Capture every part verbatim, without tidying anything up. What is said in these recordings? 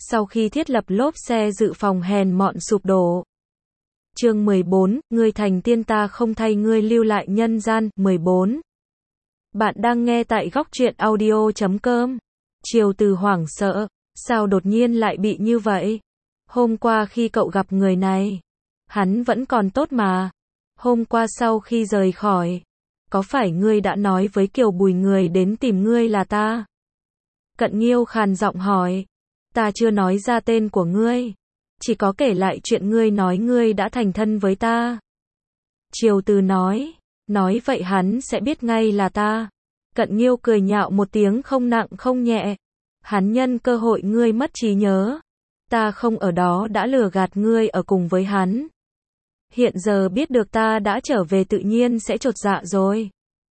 sau khi thiết lập lốp xe dự phòng hèn mọn sụp đổ. Chương mười bốn, ngươi thành tiên ta không thay ngươi lưu lại nhân gian. mười bốn. Bạn đang nghe tại góc truyện audio chấm com. Triều Từ hoảng sợ, sao đột nhiên lại bị như vậy? Hôm qua khi cậu gặp người này, hắn vẫn còn tốt mà. Hôm qua sau khi rời khỏi, có phải ngươi đã nói với Kiều Bùi người đến tìm ngươi là ta? Cận Nghiêu khàn giọng hỏi. Ta chưa nói ra tên của ngươi, chỉ có kể lại chuyện ngươi nói ngươi đã thành thân với ta. Triều Từ nói, nói vậy hắn sẽ biết ngay là ta. Cận Nghiêu cười nhạo một tiếng không nặng không nhẹ. Hắn nhân cơ hội ngươi mất trí nhớ, ta không ở đó đã lừa gạt ngươi ở cùng với hắn. Hiện giờ biết được ta đã trở về tự nhiên sẽ chột dạ rồi.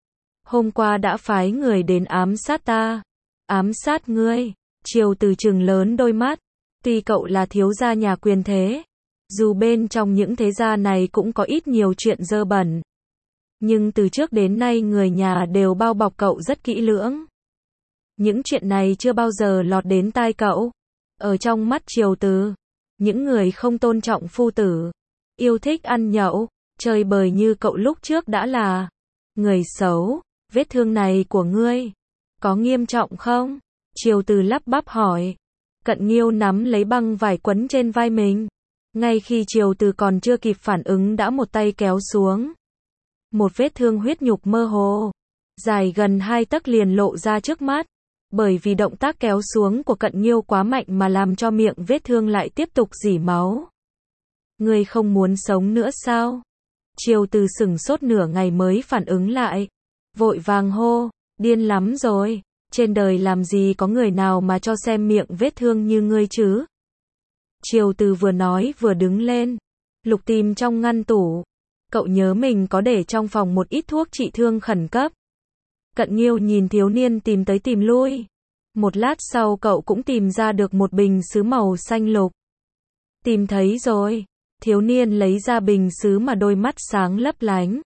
Hôm qua đã phái người đến ám sát ta. Ám sát ngươi? Triều Từ trừng lớn đôi mắt. Tuy cậu là thiếu gia nhà quyền thế, dù bên trong những thế gia này cũng có ít nhiều chuyện dơ bẩn, nhưng từ trước đến nay người nhà đều bao bọc cậu rất kỹ lưỡng. Những chuyện này chưa bao giờ lọt đến tai cậu. Ở trong mắt Triều Từ, những người không tôn trọng phu tử, yêu thích ăn nhậu, chơi bời như cậu lúc trước đã là người xấu. Vết thương này của ngươi có nghiêm trọng không? Triều Từ lắp bắp hỏi. Cận Nghiêu nắm lấy băng vải quấn trên vai mình. Ngay khi Triều Từ còn chưa kịp phản ứng đã một tay kéo xuống. Một vết thương huyết nhục mơ hồ, dài gần hai tấc liền lộ ra trước mắt. Bởi vì động tác kéo xuống của Cận Nghiêu quá mạnh mà làm cho miệng vết thương lại tiếp tục rỉ máu. Ngươi không muốn sống nữa sao? Triều Từ sửng sốt nửa ngày mới phản ứng lại. Vội vàng hô, điên lắm rồi. Trên đời làm gì có người nào mà cho xem miệng vết thương như ngươi chứ? Triều Từ vừa nói vừa đứng lên, lục tìm trong ngăn tủ. Cậu nhớ mình có để trong phòng một ít thuốc trị thương khẩn cấp. Cận Nghiêu nhìn thiếu niên tìm tới tìm lui. Một lát sau cậu cũng tìm ra được một bình sứ màu xanh lục. Tìm thấy rồi. Thiếu niên lấy ra bình sứ mà đôi mắt sáng lấp lánh.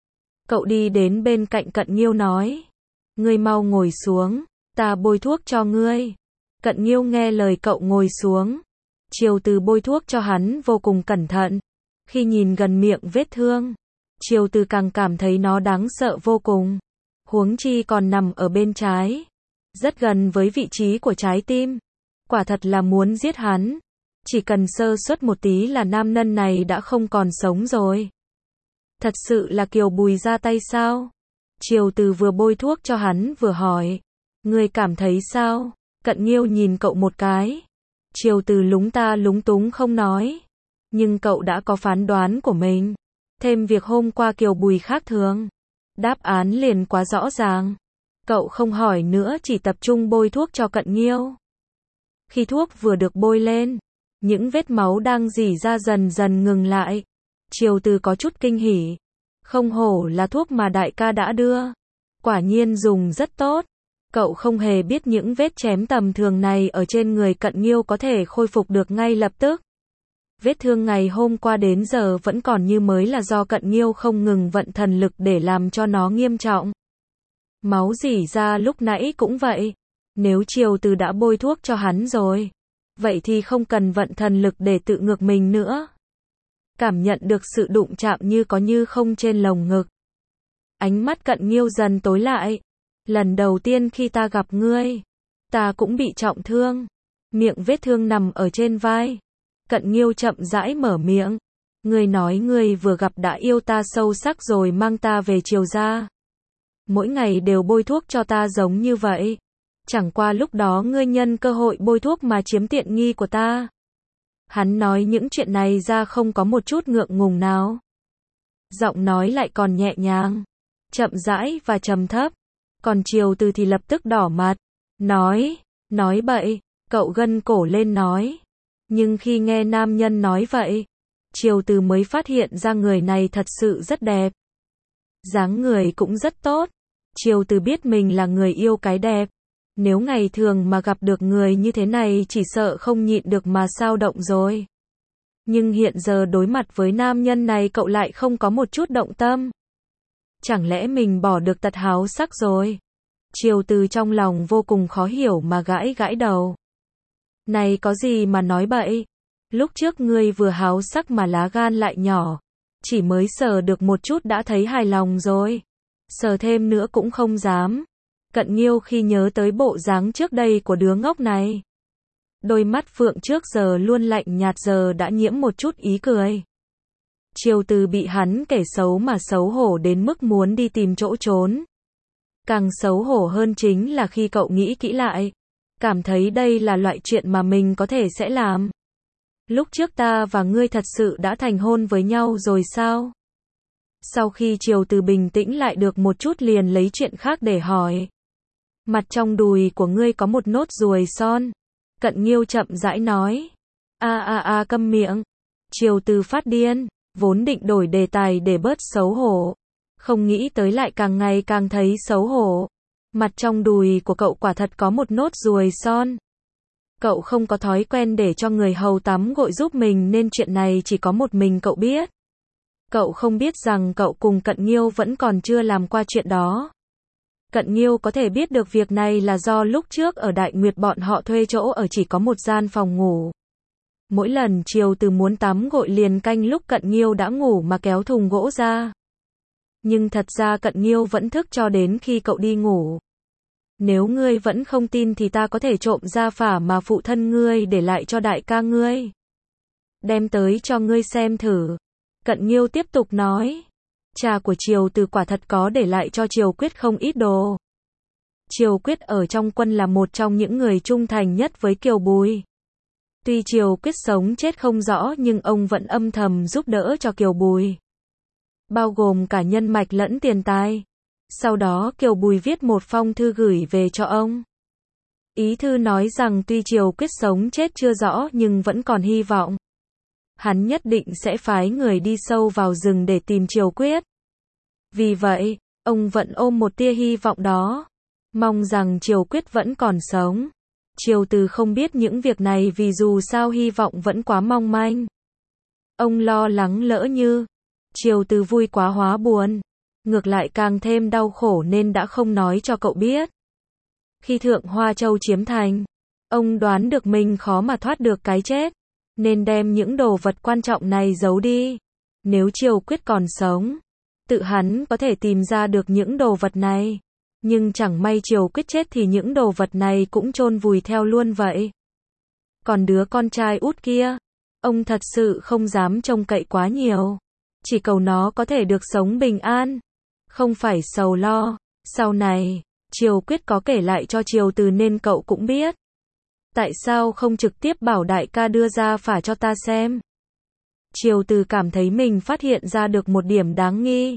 Cậu đi đến bên cạnh Cận Nghiêu nói. Ngươi mau ngồi xuống, ta bôi thuốc cho ngươi. Cận Nghiêu nghe lời cậu ngồi xuống. Triều Từ bôi thuốc cho hắn vô cùng cẩn thận. Khi nhìn gần miệng vết thương, Triều Từ càng cảm thấy nó đáng sợ vô cùng. Huống chi còn nằm ở bên trái, rất gần với vị trí của trái tim. Quả thật là muốn giết hắn. Chỉ cần sơ suất một tí là nam nhân này đã không còn sống rồi. Thật sự là Kiều Bùi ra tay sao? Triều Từ vừa bôi thuốc cho hắn vừa hỏi. Ngươi cảm thấy sao? Cận Nghiêu nhìn cậu một cái. Triều Từ lúng ta lúng túng không nói. Nhưng cậu đã có phán đoán của mình. Thêm việc hôm qua Kiều Bùi khác thường, đáp án liền quá rõ ràng. Cậu không hỏi nữa chỉ tập trung bôi thuốc cho Cận Nghiêu. Khi thuốc vừa được bôi lên, những vết máu đang rỉ ra dần dần ngừng lại. Triều Từ có chút kinh hỉ. Không hổ là thuốc mà đại ca đã đưa. Quả nhiên dùng rất tốt. Cậu không hề biết những vết chém tầm thường này ở trên người Cận Nghiêu có thể khôi phục được ngay lập tức. Vết thương ngày hôm qua đến giờ vẫn còn như mới là do Cận Nghiêu không ngừng vận thần lực để làm cho nó nghiêm trọng. Máu rỉ ra lúc nãy cũng vậy. Nếu Triều Từ đã bôi thuốc cho hắn rồi, vậy thì không cần vận thần lực để tự ngược mình nữa. Cảm nhận được sự đụng chạm như có như không trên lồng ngực. Ánh mắt Cận Nghiêu dần tối lại. Lần đầu tiên khi ta gặp ngươi, ta cũng bị trọng thương. Miệng vết thương nằm ở trên vai. Cận Nghiêu chậm rãi mở miệng. Ngươi nói ngươi vừa gặp đã yêu ta sâu sắc rồi mang ta về Triều gia. Mỗi ngày đều bôi thuốc cho ta giống như vậy. Chẳng qua lúc đó ngươi nhân cơ hội bôi thuốc mà chiếm tiện nghi của ta. Hắn nói những chuyện này ra không có một chút ngượng ngùng nào. Giọng nói lại còn nhẹ nhàng, chậm rãi và trầm thấp. Còn Triều Từ thì lập tức đỏ mặt. Nói, nói bậy, cậu gân cổ lên nói. Nhưng khi nghe nam nhân nói vậy, Triều Từ mới phát hiện ra người này thật sự rất đẹp. Dáng người cũng rất tốt. Triều Từ biết mình là người yêu cái đẹp. Nếu ngày thường mà gặp được người như thế này chỉ sợ không nhịn được mà sao động rồi. Nhưng hiện giờ đối mặt với nam nhân này cậu lại không có một chút động tâm. Chẳng lẽ mình bỏ được tật háo sắc rồi? Triều Từ trong lòng vô cùng khó hiểu mà gãi gãi đầu. Này có gì mà nói bậy? Lúc trước ngươi vừa háo sắc mà lá gan lại nhỏ. Chỉ mới sờ được một chút đã thấy hài lòng rồi. Sờ thêm nữa cũng không dám. Cận Nghiêu khi nhớ tới bộ dáng trước đây của đứa ngốc này. Đôi mắt phượng trước giờ luôn lạnh nhạt giờ đã nhiễm một chút ý cười. Triều Từ bị hắn kể xấu mà xấu hổ đến mức muốn đi tìm chỗ trốn. Càng xấu hổ hơn chính là khi cậu nghĩ kỹ lại. Cảm thấy đây là loại chuyện mà mình có thể sẽ làm. Lúc trước ta và ngươi thật sự đã thành hôn với nhau rồi sao? Sau khi Triều Từ bình tĩnh lại được một chút liền lấy chuyện khác để hỏi. Mặt trong đùi của ngươi có một nốt ruồi son. Cận Nghiêu chậm rãi nói. A a a câm miệng. Triều Từ phát điên, vốn định đổi đề tài để bớt xấu hổ. Không nghĩ tới lại càng ngày càng thấy xấu hổ. Mặt trong đùi của cậu quả thật có một nốt ruồi son. Cậu không có thói quen để cho người hầu tắm gội giúp mình nên chuyện này chỉ có một mình cậu biết. Cậu không biết rằng cậu cùng Cận Nghiêu vẫn còn chưa làm qua chuyện đó. Cận Nghiêu có thể biết được việc này là do lúc trước ở Đại Nguyệt bọn họ thuê chỗ ở chỉ có một gian phòng ngủ. Mỗi lần Triều Từ muốn tắm gội liền canh lúc Cận Nghiêu đã ngủ mà kéo thùng gỗ ra. Nhưng thật ra Cận Nghiêu vẫn thức cho đến khi cậu đi ngủ. Nếu ngươi vẫn không tin thì ta có thể trộm gia phả mà phụ thân ngươi để lại cho đại ca ngươi. Đem tới cho ngươi xem thử. Cận Nghiêu tiếp tục nói. Cha của Triều Từ quả thật có để lại cho Triều Quyết không ít đồ. Triều Quyết ở trong quân là một trong những người trung thành nhất với Kiều Bùi. Tuy Triều Quyết sống chết không rõ nhưng ông vẫn âm thầm giúp đỡ cho Kiều Bùi. Bao gồm cả nhân mạch lẫn tiền tài. Sau đó Kiều Bùi viết một phong thư gửi về cho ông. Ý thư nói rằng tuy Triều Quyết sống chết chưa rõ nhưng vẫn còn hy vọng. Hắn nhất định sẽ phái người đi sâu vào rừng để tìm Triều Quyết. Vì vậy, ông vẫn ôm một tia hy vọng đó. Mong rằng Triều Quyết vẫn còn sống. Triều Từ không biết những việc này vì dù sao hy vọng vẫn quá mong manh. Ông lo lắng lỡ như Triều Từ vui quá hóa buồn. Ngược lại càng thêm đau khổ nên đã không nói cho cậu biết. Khi Thượng Hoa Châu chiếm thành, ông đoán được mình khó mà thoát được cái chết. Nên đem những đồ vật quan trọng này giấu đi. Nếu Triều Quyết còn sống, tự hắn có thể tìm ra được những đồ vật này. Nhưng chẳng may Triều Quyết chết thì những đồ vật này cũng chôn vùi theo luôn vậy. Còn đứa con trai út kia, ông thật sự không dám trông cậy quá nhiều. Chỉ cầu nó có thể được sống bình an. Không phải sầu lo. Sau này, Triều Quyết có kể lại cho Triều Từ nên cậu cũng biết. Tại sao không trực tiếp bảo đại ca đưa ra phả cho ta xem? Triều Từ cảm thấy mình phát hiện ra được một điểm đáng nghi.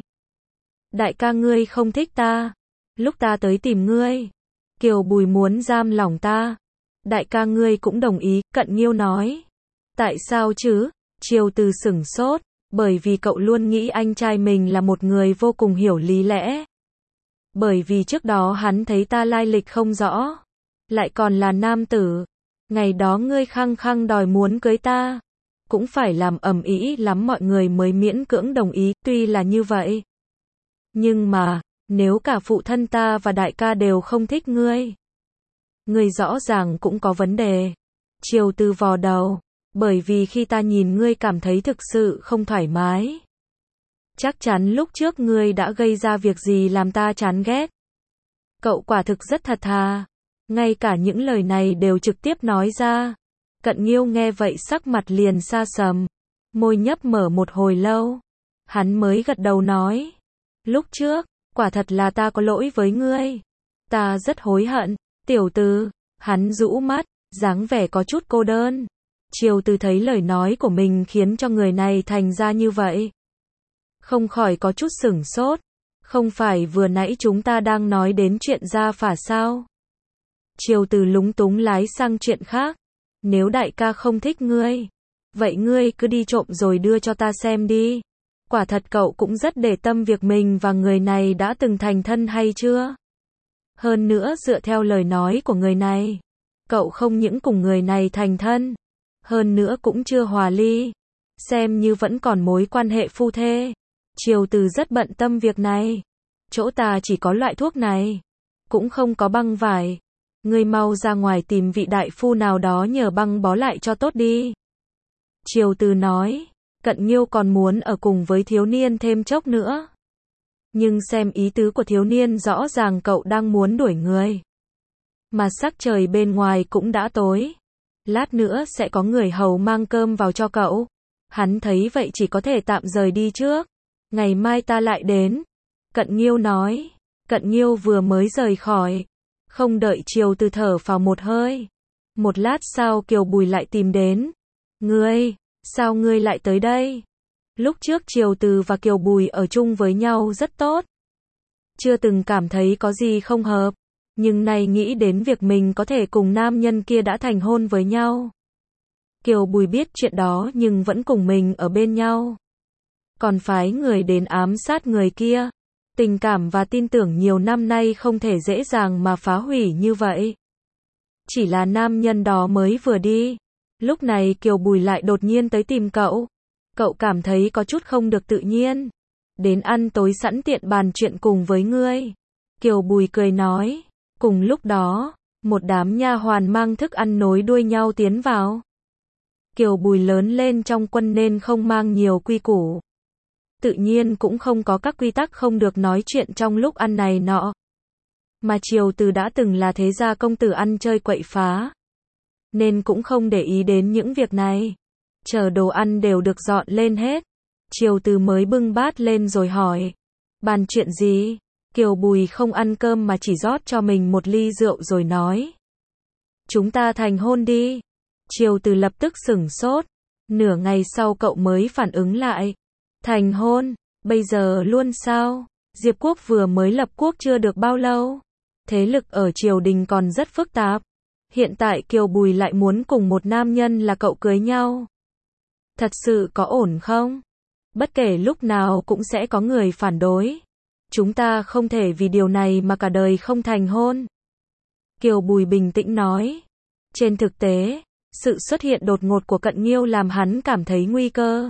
Đại ca ngươi không thích ta. Lúc ta tới tìm ngươi, Kiều Bùi muốn giam lỏng ta. Đại ca ngươi cũng đồng ý, Cận Nghiêu nói. Tại sao chứ? Triều Từ sửng sốt, bởi vì cậu luôn nghĩ anh trai mình là một người vô cùng hiểu lý lẽ. Bởi vì trước đó hắn thấy ta lai lịch không rõ, lại còn là nam tử. Ngày đó ngươi khăng khăng đòi muốn cưới ta, cũng phải làm ầm ĩ lắm mọi người mới miễn cưỡng đồng ý, tuy là như vậy. Nhưng mà, nếu cả phụ thân ta và đại ca đều không thích ngươi, ngươi rõ ràng cũng có vấn đề. Triều Từ vò đầu, bởi vì khi ta nhìn ngươi cảm thấy thực sự không thoải mái. Chắc chắn lúc trước ngươi đã gây ra việc gì làm ta chán ghét. Cậu quả thực rất thật thà. Ngay cả những lời này đều trực tiếp nói ra. Cận Nghiêu nghe vậy sắc mặt liền sa sầm. Môi nhấp mở một hồi lâu. Hắn mới gật đầu nói. Lúc trước, quả thật là ta có lỗi với ngươi. Ta rất hối hận. Tiểu Từ, hắn rũ mắt, dáng vẻ có chút cô đơn. Triều Từ thấy lời nói của mình khiến cho người này thành ra như vậy. Không khỏi có chút sửng sốt. Không phải vừa nãy chúng ta đang nói đến chuyện gia phả sao? Triều Từ lúng túng lái sang chuyện khác. Nếu đại ca không thích ngươi, vậy ngươi cứ đi trộm rồi đưa cho ta xem đi. Quả thật cậu cũng rất để tâm việc mình và người này đã từng thành thân hay chưa? Hơn nữa dựa theo lời nói của người này, cậu không những cùng người này thành thân, hơn nữa cũng chưa hòa ly, xem như vẫn còn mối quan hệ phu thê. Triều Từ rất bận tâm việc này. Chỗ ta chỉ có loại thuốc này, cũng không có băng vải. ngươi mau ra ngoài tìm vị đại phu nào đó nhờ băng bó lại cho tốt đi. Triều Từ nói, Cận Nghiêu còn muốn ở cùng với thiếu niên thêm chốc nữa. Nhưng xem ý tứ của thiếu niên rõ ràng cậu đang muốn đuổi người. Mà sắc trời bên ngoài cũng đã tối. Lát nữa sẽ có người hầu mang cơm vào cho cậu. Hắn thấy vậy chỉ có thể tạm rời đi trước. Ngày mai ta lại đến. Cận Nghiêu nói. Cận Nghiêu vừa mới rời khỏi. Không đợi Triều Từ thở phào một hơi. Một lát sau Kiều Bùi lại tìm đến. Ngươi, sao ngươi lại tới đây? Lúc trước Triều Từ và Kiều Bùi ở chung với nhau rất tốt. Chưa từng cảm thấy có gì không hợp. Nhưng nay nghĩ đến việc mình có thể cùng nam nhân kia đã thành hôn với nhau. Kiều Bùi biết chuyện đó nhưng vẫn cùng mình ở bên nhau. Còn phái người đến ám sát người kia. Tình cảm và tin tưởng nhiều năm nay không thể dễ dàng mà phá hủy như vậy. Chỉ là nam nhân đó mới vừa đi. Lúc này Kiều Bùi lại đột nhiên tới tìm cậu. Cậu cảm thấy có chút không được tự nhiên. Đến ăn tối sẵn tiện bàn chuyện cùng với ngươi. Kiều Bùi cười nói. Cùng lúc đó, một đám nha hoàn mang thức ăn nối đuôi nhau tiến vào. Kiều Bùi lớn lên trong quân nên không mang nhiều quy củ. Tự nhiên cũng không có các quy tắc không được nói chuyện trong lúc ăn này nọ. Mà Triều Từ đã từng là thế gia công tử ăn chơi quậy phá. Nên cũng không để ý đến những việc này. Chờ đồ ăn đều được dọn lên hết. Triều Từ mới bưng bát lên rồi hỏi. Bàn chuyện gì? Kiều Bùi không ăn cơm mà chỉ rót cho mình một ly rượu rồi nói. Chúng ta thành hôn đi. Triều Từ lập tức sửng sốt. Nửa ngày sau cậu mới phản ứng lại. Thành hôn? Bây giờ luôn sao? Diệp quốc vừa mới lập quốc chưa được bao lâu. Thế lực ở triều đình còn rất phức tạp. Hiện tại Kiều Bùi lại muốn cùng một nam nhân là cậu cưới nhau. Thật sự có ổn không? Bất kể lúc nào cũng sẽ có người phản đối. Chúng ta không thể vì điều này mà cả đời không thành hôn. Kiều Bùi bình tĩnh nói. Trên thực tế, sự xuất hiện đột ngột của Cận Nghiêu làm hắn cảm thấy nguy cơ.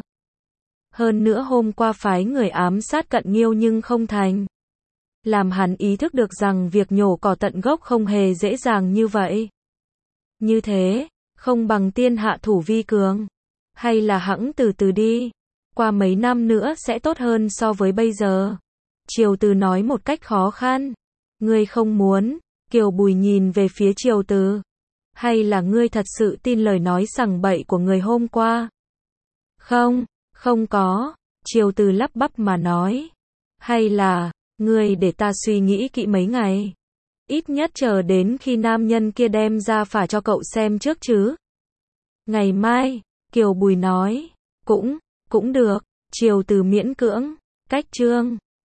Hơn nữa hôm qua phái người ám sát Cận Nghiêu nhưng không thành. Làm hắn ý thức được rằng việc nhổ cỏ tận gốc không hề dễ dàng như vậy. Như thế, không bằng tiên hạ thủ vi cường. Hay là hẵng từ từ đi. Qua mấy năm nữa sẽ tốt hơn so với bây giờ. Triều Từ nói một cách khó khăn. Ngươi không muốn. Kiều Bùi nhìn về phía Triều Từ. Hay là ngươi thật sự tin lời nói sằng bậy của người hôm qua? Không, không có. Triều Từ lắp bắp mà nói. Hay là, ngươi để ta suy nghĩ kỹ mấy ngày. Ít nhất chờ đến khi nam nhân kia đem ra phả cho cậu xem trước chứ. Ngày mai, Kiều Bùi nói. Cũng, cũng được. Triều Từ miễn cưỡng. Cách chương.